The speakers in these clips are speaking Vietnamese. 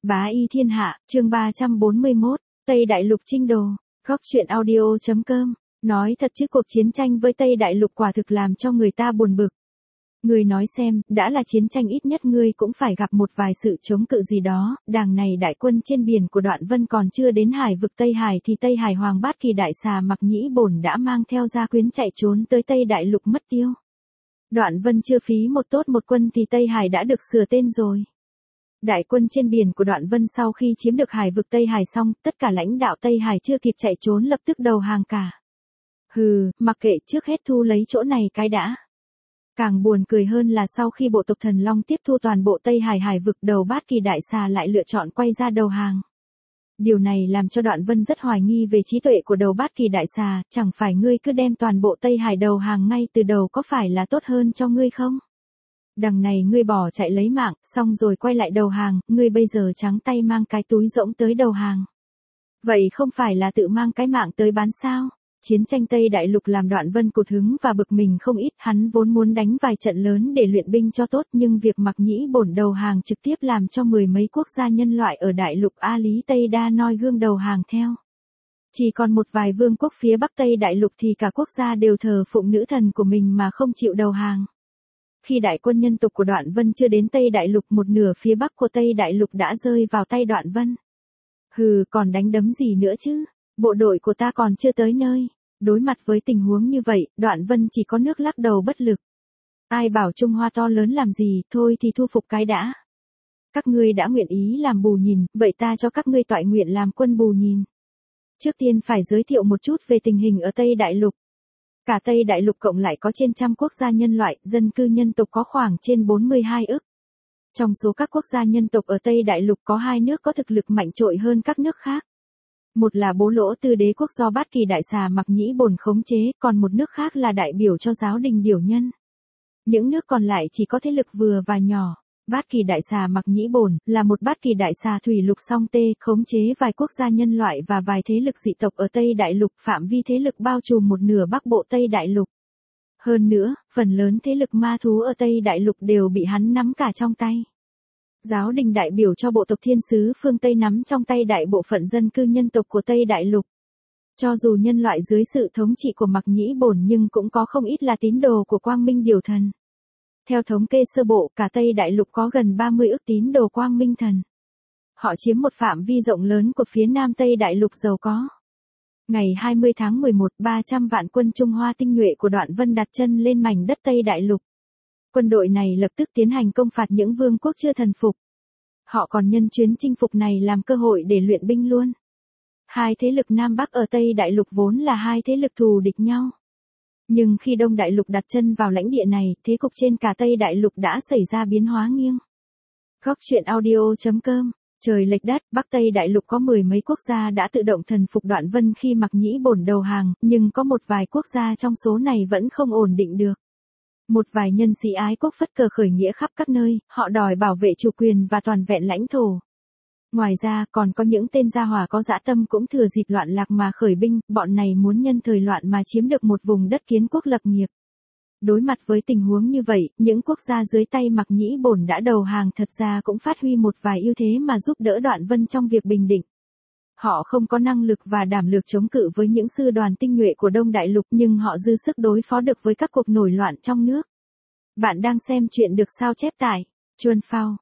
Bá y thiên hạ, chương 341, Tây Đại Lục chinh đồ, góc truyện audio.com, nói thật chứ cuộc chiến tranh với Tây Đại Lục quả thực làm cho người ta buồn bực. Người nói xem, đã là chiến tranh ít nhất ngươi cũng phải gặp một vài sự chống cự gì đó, đàng này đại quân trên biển của Đoạn Vân còn chưa đến hải vực Tây Hải thì Tây Hải Hoàng Bát Kỳ Đại Xà Mặc Nhĩ Bổn đã mang theo gia quyến chạy trốn tới Tây Đại Lục mất tiêu. Đoạn Vân chưa phí một tốt một quân thì Tây Hải đã được sửa tên rồi. Đại quân trên biển của Đoạn Vân sau khi chiếm được hải vực Tây Hải xong, tất cả lãnh đạo Tây Hải chưa kịp chạy trốn lập tức đầu hàng cả. Hừ, mặc kệ, trước hết thu lấy chỗ này cái đã. Càng buồn cười hơn là sau khi bộ tộc Thần Long tiếp thu toàn bộ Tây Hải hải vực, đầu Bát Kỳ Đại Xà lại lựa chọn quay ra đầu hàng. Điều này làm cho Đoạn Vân rất hoài nghi về trí tuệ của đầu Bát Kỳ Đại Xà, chẳng phải ngươi cứ đem toàn bộ Tây Hải đầu hàng ngay từ đầu có phải là tốt hơn cho ngươi không? Đằng này ngươi bỏ chạy lấy mạng, xong rồi quay lại đầu hàng, ngươi bây giờ trắng tay mang cái túi rỗng tới đầu hàng. Vậy không phải là tự mang cái mạng tới bán sao? Chiến tranh Tây Đại Lục làm Đoạn Vân cụt hứng và bực mình không ít, hắn vốn muốn đánh vài trận lớn để luyện binh cho tốt, nhưng việc Mặc Nhĩ Bổn đầu hàng trực tiếp làm cho mười mấy quốc gia nhân loại ở Đại Lục A Lý Tây Đa noi gương đầu hàng theo. Chỉ còn một vài vương quốc phía Bắc Tây Đại Lục thì cả quốc gia đều thờ phụng nữ thần của mình mà không chịu đầu hàng. Khi đại quân nhân tộc của Đoạn Vân chưa đến Tây Đại Lục, một nửa phía Bắc của Tây Đại Lục đã rơi vào tay Đoạn Vân. Hừ, còn đánh đấm gì nữa chứ? Bộ đội của ta còn chưa tới nơi. Đối mặt với tình huống như vậy, Đoạn Vân chỉ có nước lắc đầu bất lực. Ai bảo Trung Hoa to lớn làm gì, thôi thì thu phục cái đã. Các ngươi đã nguyện ý làm bù nhìn, vậy ta cho các ngươi toại nguyện làm quân bù nhìn. Trước tiên phải giới thiệu một chút về tình hình ở Tây Đại Lục. Cả Tây Đại Lục cộng lại có trên 100 quốc gia nhân loại, dân cư nhân tộc có khoảng trên 42 ức. Trong số các quốc gia nhân tộc ở Tây Đại Lục có hai nước có thực lực mạnh trội hơn các nước khác. Một là Bố Lỗ Tư Đế quốc do Bát Kỳ Đại Xà Mặc Nhĩ Bổn khống chế, còn một nước khác là đại biểu cho giáo đình Điểu Nhân. Những nước còn lại chỉ có thế lực vừa và nhỏ. Bát Kỳ Đại Xà Mặc Nhĩ Bổn là một Bát Kỳ Đại Xà thủy lục song tê, khống chế vài quốc gia nhân loại và vài thế lực dị tộc ở Tây Đại Lục, phạm vi thế lực bao trùm một nửa Bắc Bộ Tây Đại Lục. Hơn nữa, phần lớn thế lực ma thú ở Tây Đại Lục đều bị hắn nắm cả trong tay. Giáo đình đại biểu cho bộ tộc Thiên Sứ phương Tây nắm trong tay đại bộ phận dân cư nhân tộc của Tây Đại Lục. Cho dù nhân loại dưới sự thống trị của Mặc Nhĩ Bổn nhưng cũng có không ít là tín đồ của Quang Minh Điểu Thần. Theo thống kê sơ bộ, cả Tây Đại Lục có gần 30 ức tín đồ Quang Minh Thần. Họ chiếm một phạm vi rộng lớn của phía Nam Tây Đại Lục giàu có. Ngày 20 tháng 11, 300 vạn quân Trung Hoa tinh nhuệ của Đoạn Vân đặt chân lên mảnh đất Tây Đại Lục. Quân đội này lập tức tiến hành công phạt những vương quốc chưa thần phục. Họ còn nhân chuyến chinh phục này làm cơ hội để luyện binh luôn. Hai thế lực Nam Bắc ở Tây Đại Lục vốn là hai thế lực thù địch nhau. Nhưng khi Đông Đại Lục đặt chân vào lãnh địa này, thế cục trên cả Tây Đại Lục đã xảy ra biến hóa nghiêng. Góc truyện audio.com, trời lệch đất, Bắc Tây Đại Lục có mười mấy quốc gia đã tự động thần phục Đoạn Vân khi Mặc Nhĩ Bổn đầu hàng, nhưng có một vài quốc gia trong số này vẫn không ổn định được. Một vài nhân sĩ ái quốc phất cờ khởi nghĩa khắp các nơi, họ đòi bảo vệ chủ quyền và toàn vẹn lãnh thổ. Ngoài ra, còn có những tên gia hỏa có dã tâm cũng thừa dịp loạn lạc mà khởi binh, bọn này muốn nhân thời loạn mà chiếm được một vùng đất kiến quốc lập nghiệp. Đối mặt với tình huống như vậy, những quốc gia dưới tay Mặc Nhĩ Bổn đã đầu hàng thật ra cũng phát huy một vài ưu thế mà giúp đỡ Đoạn Vân trong việc bình định. Họ không có năng lực và đảm lược chống cự với những sư đoàn tinh nhuệ của Đông Đại Lục nhưng họ dư sức đối phó được với các cuộc nổi loạn trong nước. Bạn đang xem chuyện được sao chép tại Chuan Phao,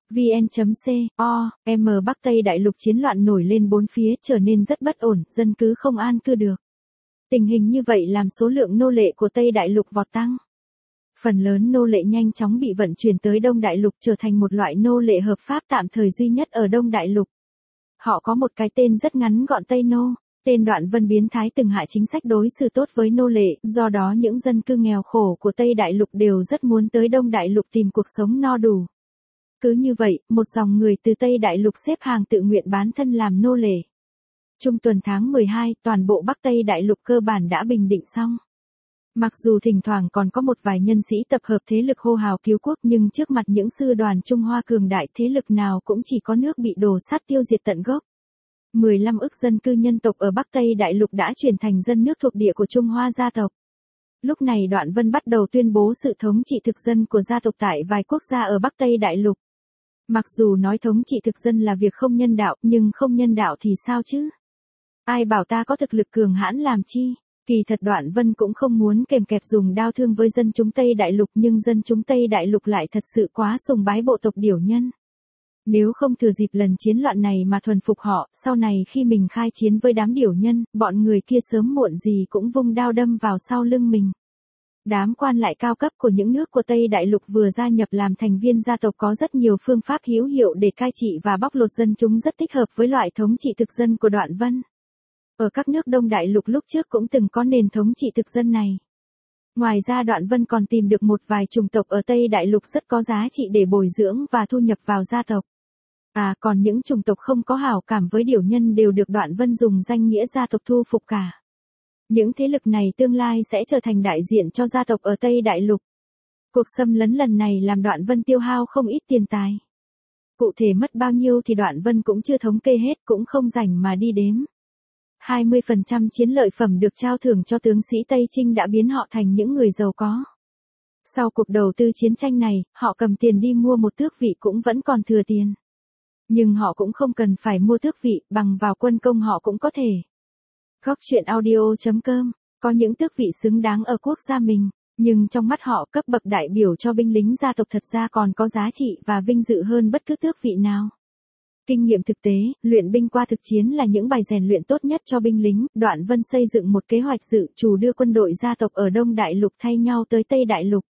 vn.com, Bắc Tây Đại Lục chiến loạn nổi lên bốn phía trở nên rất bất ổn, dân cứ không an cư được. Tình hình như vậy làm số lượng nô lệ của Tây Đại Lục vọt tăng. Phần lớn nô lệ nhanh chóng bị vận chuyển tới Đông Đại Lục trở thành một loại nô lệ hợp pháp tạm thời duy nhất ở Đông Đại Lục. Họ có một cái tên rất ngắn gọn Tây Nô. Tên Đoạn Vân biến thái từng hạ chính sách đối xử tốt với nô lệ, do đó những dân cư nghèo khổ của Tây Đại Lục đều rất muốn tới Đông Đại Lục tìm cuộc sống no đủ. Cứ như vậy, một dòng người từ Tây Đại Lục xếp hàng tự nguyện bán thân làm nô lệ. Trung tuần tháng 12, toàn bộ Bắc Tây Đại Lục cơ bản đã bình định xong. Mặc dù thỉnh thoảng còn có một vài nhân sĩ tập hợp thế lực hô hào cứu quốc nhưng trước mặt những sư đoàn Trung Hoa cường đại thế lực nào cũng chỉ có nước bị đổ sát tiêu diệt tận gốc. 15 ức dân cư nhân tộc ở Bắc Tây Đại Lục đã chuyển thành dân nước thuộc địa của Trung Hoa gia tộc. Lúc này Đoạn Vân bắt đầu tuyên bố sự thống trị thực dân của gia tộc tại vài quốc gia ở Bắc Tây Đại Lục. Mặc dù nói thống trị thực dân là việc không nhân đạo, nhưng không nhân đạo thì sao chứ? Ai bảo ta có thực lực cường hãn làm chi? Kỳ thật Đoạn Vân cũng không muốn kèm kẹp dùng đao thương với dân chúng Tây Đại Lục, nhưng dân chúng Tây Đại Lục lại thật sự quá sùng bái bộ tộc Điểu Nhân. Nếu không thừa dịp lần chiến loạn này mà thuần phục họ, sau này khi mình khai chiến với đám Điểu Nhân, bọn người kia sớm muộn gì cũng vung đao đâm vào sau lưng mình. Đám quan lại cao cấp của những nước của Tây Đại Lục vừa gia nhập làm thành viên gia tộc có rất nhiều phương pháp hữu hiệu để cai trị và bóc lột dân chúng, rất thích hợp với loại thống trị thực dân của Đoạn Vân. Ở các nước Đông Đại Lục lúc trước cũng từng có nền thống trị thực dân này. Ngoài ra Đoạn Vân còn tìm được một vài chủng tộc ở Tây Đại Lục rất có giá trị để bồi dưỡng và thu nhập vào gia tộc. Còn những chủng tộc không có hảo cảm với Điểu Nhân đều được Đoạn Vân dùng danh nghĩa gia tộc thu phục cả. Những thế lực này tương lai sẽ trở thành đại diện cho gia tộc ở Tây Đại Lục. Cuộc xâm lấn lần này làm Đoạn Vân tiêu hao không ít tiền tài. Cụ thể mất bao nhiêu thì Đoạn Vân cũng chưa thống kê hết, cũng không rảnh mà đi đếm. 20% chiến lợi phẩm được trao thưởng cho tướng sĩ Tây Trinh đã biến họ thành những người giàu có. Sau cuộc đầu tư chiến tranh này, họ cầm tiền đi mua một tước vị cũng vẫn còn thừa tiền. Nhưng họ cũng không cần phải mua tước vị, bằng vào quân công họ cũng có thể. Góc truyện audio.com, có những tước vị xứng đáng ở quốc gia mình, nhưng trong mắt họ cấp bậc đại biểu cho binh lính gia tộc thật ra còn có giá trị và vinh dự hơn bất cứ tước vị nào. Kinh nghiệm thực tế, luyện binh qua thực chiến là những bài rèn luyện tốt nhất cho binh lính. Đoạn Vân xây dựng một kế hoạch dự trù đưa quân đội gia tộc ở Đông Đại Lục thay nhau tới Tây Đại Lục.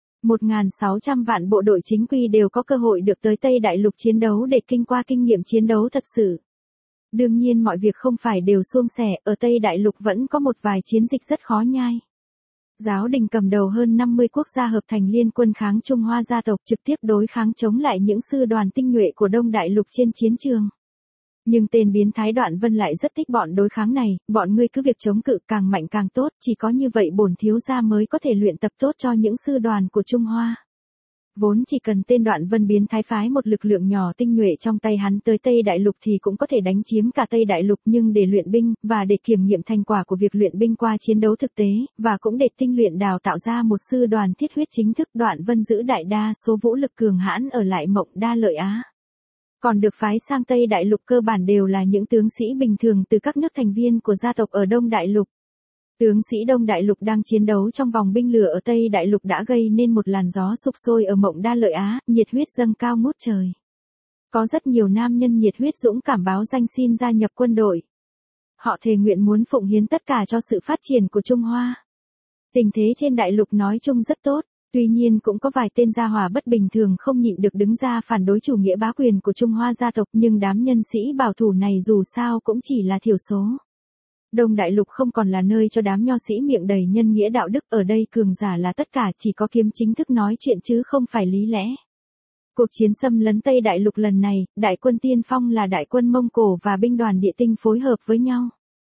1.600 vạn bộ đội chính quy đều có cơ hội được tới Tây Đại Lục chiến đấu để kinh qua kinh nghiệm chiến đấu thật sự. Đương nhiên mọi việc không phải đều suôn sẻ, ở Tây Đại Lục vẫn có một vài chiến dịch rất khó nhai. Giáo đình cầm đầu hơn 50 quốc gia hợp thành liên quân kháng Trung Hoa gia tộc, trực tiếp đối kháng chống lại những sư đoàn tinh nhuệ của Đông Đại Lục trên chiến trường. Nhưng tên biến thái Đoạn Vân lại rất thích bọn đối kháng này, bọn ngươi cứ việc chống cự càng mạnh càng tốt, chỉ có như vậy bổn thiếu gia mới có thể luyện tập tốt cho những sư đoàn của Trung Hoa. Vốn chỉ cần tên Đoạn Vân biến thái phái một lực lượng nhỏ tinh nhuệ trong tay hắn tới Tây Đại Lục thì cũng có thể đánh chiếm cả Tây Đại Lục, nhưng để luyện binh, và để kiểm nghiệm thành quả của việc luyện binh qua chiến đấu thực tế, và cũng để tinh luyện đào tạo ra một sư đoàn thiết huyết chính thức, Đoạn Vân giữ đại đa số vũ lực cường hãn ở lại Mộng Đa Lợi Á. Còn được phái sang Tây Đại Lục cơ bản đều là những tướng sĩ bình thường từ các nước thành viên của gia tộc ở Đông Đại Lục. Tướng sĩ Đông Đại Lục đang chiến đấu trong vòng binh lửa ở Tây Đại Lục đã gây nên một làn gió sục sôi ở Mộng Đa Lợi Á, nhiệt huyết dâng cao ngút trời. Có rất nhiều nam nhân nhiệt huyết dũng cảm báo danh xin gia nhập quân đội. Họ thề nguyện muốn phụng hiến tất cả cho sự phát triển của Trung Hoa. Tình thế trên Đại Lục nói chung rất tốt, tuy nhiên cũng có vài tên gia hỏa bất bình thường không nhịn được đứng ra phản đối chủ nghĩa bá quyền của Trung Hoa gia tộc, nhưng đám nhân sĩ bảo thủ này dù sao cũng chỉ là thiểu số. Đông Đại Lục không còn là nơi cho đám nho sĩ miệng đầy nhân nghĩa đạo đức, ở đây cường giả là tất cả, chỉ có kiếm chính thức nói chuyện chứ không phải lý lẽ. Cuộc chiến xâm lấn Tây Đại Lục lần này, đại quân tiên phong là đại quân Mông Cổ và binh đoàn Địa Tinh phối hợp với nhau.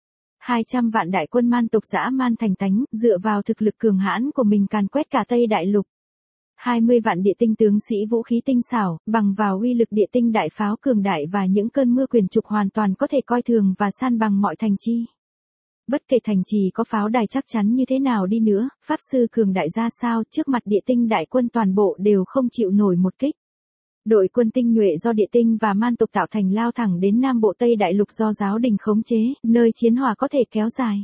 200 vạn đại quân man tộc dã man thành tánh, dựa vào thực lực cường hãn của mình càn quét cả Tây Đại Lục. 20 vạn Địa Tinh tướng sĩ vũ khí tinh xảo, bằng vào uy lực Địa Tinh đại pháo cường đại và những cơn mưa quyền trục hoàn toàn có thể coi thường và san bằng mọi thành trì. Bất kể thành trì có pháo đài chắc chắn như thế nào đi nữa, pháp sư cường đại ra sao, trước mặt Địa Tinh đại quân toàn bộ đều không chịu nổi một kích. Đội quân tinh nhuệ do Địa Tinh và man tộc tạo thành lao thẳng đến Nam Bộ Tây Đại Lục do giáo đình khống chế, nơi chiến hỏa có thể kéo dài.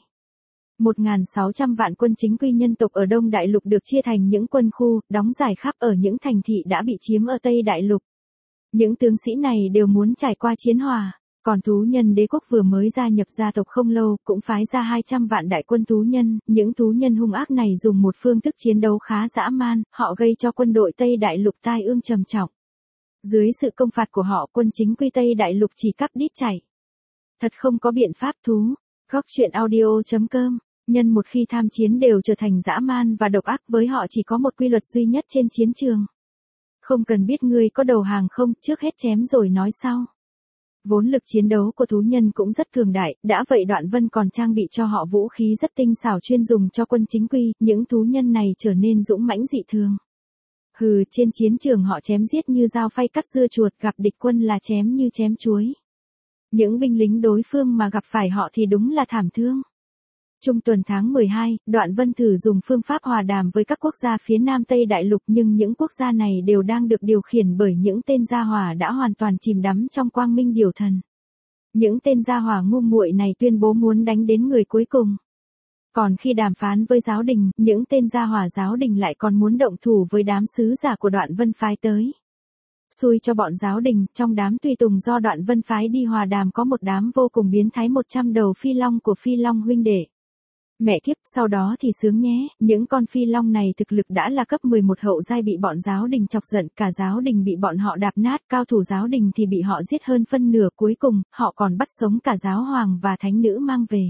1.600 vạn quân chính quy nhân tộc ở Đông Đại Lục được chia thành những quân khu, đóng rải khắp ở những thành thị đã bị chiếm ở Tây Đại Lục. Những tướng sĩ này đều muốn trải qua chiến hỏa. Còn thú nhân đế quốc vừa mới gia nhập gia tộc không lâu, cũng phái ra 200 vạn đại quân thú nhân, những thú nhân hung ác này dùng một phương thức chiến đấu khá dã man, họ gây cho quân đội Tây Đại Lục tai ương trầm trọng. Dưới sự công phạt của họ, quân chính quy Tây Đại Lục chỉ cắp đít chảy. Thật không có biện pháp thú. Góc truyện audio.com, nhân một khi tham chiến đều trở thành dã man và độc ác, với họ chỉ có một quy luật duy nhất trên chiến trường. Không cần biết ngươi có đầu hàng không, trước hết chém rồi nói sau. Vốn lực chiến đấu của thú nhân cũng rất cường đại, đã vậy Đoạn Vân còn trang bị cho họ vũ khí rất tinh xảo chuyên dùng cho quân chính quy, những thú nhân này trở nên dũng mãnh dị thường. Trên chiến trường họ chém giết như dao phay cắt dưa chuột, gặp địch quân là chém như chém chuối. Những binh lính đối phương mà gặp phải họ thì đúng là thảm thương. Trung tuần tháng 12, Đoạn Vân thử dùng phương pháp hòa đàm với các quốc gia phía Nam Tây Đại Lục, nhưng những quốc gia này đều đang được điều khiển bởi những tên gia hỏa đã hoàn toàn chìm đắm trong quang minh điều thần. Những tên gia hỏa ngu muội này tuyên bố muốn đánh đến người cuối cùng. Còn khi đàm phán với giáo đình, những tên gia hỏa giáo đình lại còn muốn động thủ với đám sứ giả của Đoạn Vân phái tới. Xui cho bọn giáo đình, trong đám tùy tùng do Đoạn Vân phái đi hòa đàm có một đám vô cùng biến thái 100 đầu phi long của phi long huynh đệ. Mẹ kiếp, sau đó thì sướng nhé, những con phi long này thực lực đã là cấp 11 hậu giai bị bọn giáo đình chọc giận, cả giáo đình bị bọn họ đạp nát, cao thủ giáo đình thì bị họ giết hơn phân nửa, cuối cùng, họ còn bắt sống cả giáo hoàng và thánh nữ mang về.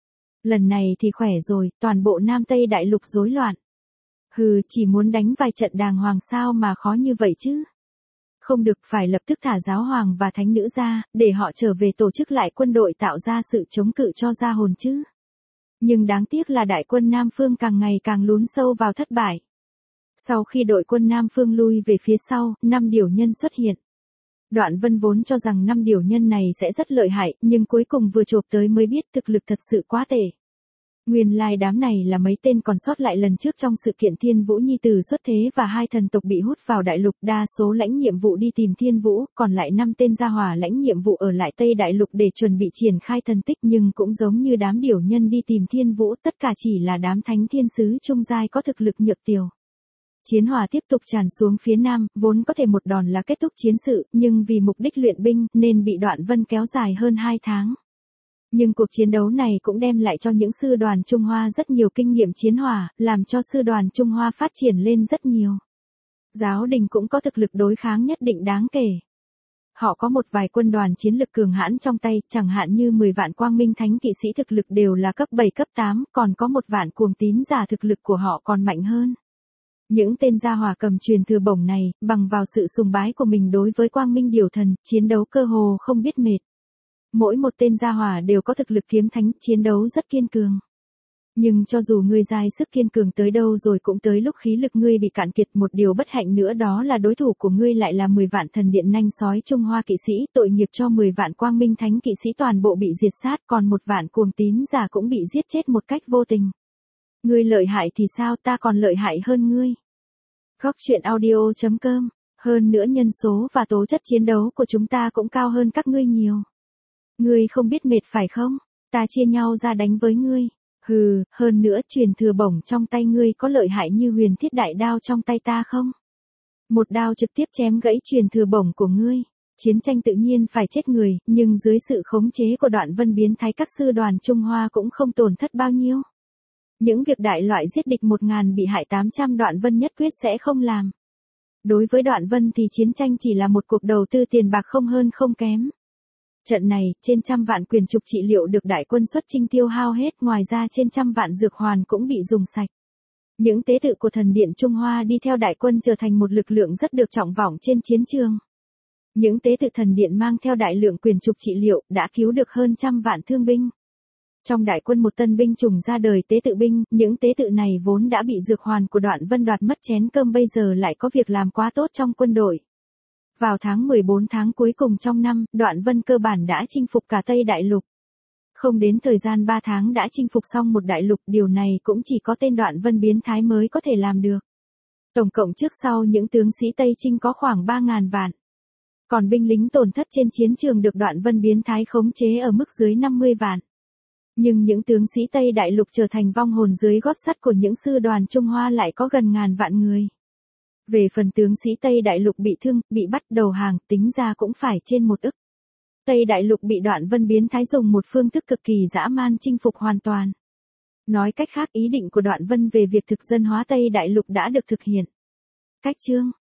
Lần này thì khỏe rồi, toàn bộ Nam Tây Đại Lục rối loạn. Hừ, chỉ muốn đánh vài trận đàng hoàng sao mà khó như vậy chứ. Không được, phải lập tức thả giáo hoàng và thánh nữ ra, để họ trở về tổ chức lại quân đội tạo ra sự chống cự cho gia hồn chứ. Nhưng đáng tiếc là đại quân Nam Phương càng ngày càng lún sâu vào thất bại. Sau khi đội quân Nam Phương lui về phía sau, 5 điểu nhân xuất hiện. Đoạn Vân vốn cho rằng 5 điểu nhân này sẽ rất lợi hại, nhưng cuối cùng vừa chộp tới mới biết thực lực thật sự quá tệ. Nguyên lai đám này là mấy tên còn sót lại lần trước trong sự kiện Thiên Vũ Nhi Tử xuất thế và 2 thần tộc bị hút vào đại lục, đa số lãnh nhiệm vụ đi tìm Thiên Vũ, còn lại 5 tên gia hỏa lãnh nhiệm vụ ở lại Tây Đại Lục để chuẩn bị triển khai thần tích, nhưng cũng giống như đám điểu nhân đi tìm Thiên Vũ, tất cả chỉ là đám thánh thiên sứ trung giai có thực lực nhược tiểu. Chiến hỏa tiếp tục tràn xuống phía Nam, vốn có thể một đòn là kết thúc chiến sự, nhưng vì mục đích luyện binh nên bị Đoạn Vân kéo dài hơn 2 tháng. Nhưng cuộc chiến đấu này cũng đem lại cho những sư đoàn Trung Hoa rất nhiều kinh nghiệm chiến hỏa, làm cho sư đoàn Trung Hoa phát triển lên rất nhiều. Giáo đình cũng có thực lực đối kháng nhất định đáng kể. Họ có một vài quân đoàn chiến lực cường hãn trong tay, chẳng hạn như 10 vạn quang minh thánh kỵ sĩ thực lực đều là cấp 7 cấp 8, còn có 1 vạn cuồng tín giả thực lực của họ còn mạnh hơn. Những tên gia hỏa cầm truyền thừa bổng này, bằng vào sự sùng bái của mình đối với quang minh điều thần, chiến đấu cơ hồ không biết mệt. Mỗi một tên gia hỏa đều có thực lực kiếm thánh, chiến đấu rất kiên cường. Nhưng cho dù ngươi dai sức kiên cường tới đâu rồi cũng tới lúc khí lực ngươi bị cạn kiệt, một điều bất hạnh nữa đó là đối thủ của ngươi lại là 10 vạn thần điện nanh sói Trung Hoa kỵ sĩ, tội nghiệp cho 10 vạn quang minh thánh kỵ sĩ toàn bộ bị diệt sát, còn 1 vạn cuồng tín giả cũng bị giết chết một cách vô tình. Ngươi lợi hại thì sao, ta còn lợi hại hơn ngươi. Góc truyện audio.com, hơn nữa nhân số và tố chất chiến đấu của chúng ta cũng cao hơn các ngươi nhiều. Ngươi không biết mệt phải không? Ta chia nhau ra đánh với ngươi. Hừ, hơn nữa truyền thừa bổng trong tay ngươi có lợi hại như huyền thiết đại đao trong tay ta không? Một đao trực tiếp chém gãy truyền thừa bổng của ngươi. Chiến tranh tự nhiên phải chết người, nhưng dưới sự khống chế của Đoạn Vân biến thái các sư đoàn Trung Hoa cũng không tổn thất bao nhiêu. Những việc đại loại giết địch 1000 bị hại 800 Đoạn Vân nhất quyết sẽ không làm. Đối với Đoạn Vân thì chiến tranh chỉ là một cuộc đầu tư tiền bạc không hơn không kém. Trận này, trên 100 vạn quyền trục trị liệu được đại quân xuất chinh tiêu hao hết, ngoài ra trên 100 vạn dược hoàn cũng bị dùng sạch. Những tế tự của thần điện Trung Hoa đi theo đại quân trở thành một lực lượng rất được trọng vọng trên chiến trường. Những tế tự thần điện mang theo đại lượng quyền trục trị liệu, đã cứu được hơn 100 vạn thương binh. Trong đại quân một tân binh chủng ra đời tế tự binh, những tế tự này vốn đã bị dược hoàn của Đoạn Vân đoạt mất chén cơm, bây giờ lại có việc làm quá tốt trong quân đội. Vào tháng 14 tháng cuối cùng trong năm, Đoạn Vân cơ bản đã chinh phục cả Tây Đại Lục. Không đến thời gian 3 tháng đã chinh phục xong một đại lục, điều này cũng chỉ có tên Đoạn Vân biến thái mới có thể làm được. Tổng cộng trước sau những tướng sĩ Tây Chinh có khoảng 3.000 vạn. Còn binh lính tổn thất trên chiến trường được Đoạn Vân biến thái khống chế ở mức dưới 50 vạn. Nhưng những tướng sĩ Tây Đại Lục trở thành vong hồn dưới gót sắt của những sư đoàn Trung Hoa lại có gần 1000 vạn người. Về phần tướng sĩ Tây Đại Lục bị thương, bị bắt đầu hàng, tính ra cũng phải trên 1 ức. Tây Đại Lục bị Đoạn Vân biến thái dùng một phương thức cực kỳ dã man chinh phục hoàn toàn. Nói cách khác, ý định của Đoạn Vân về việc thực dân hóa Tây Đại Lục đã được thực hiện. Cách chương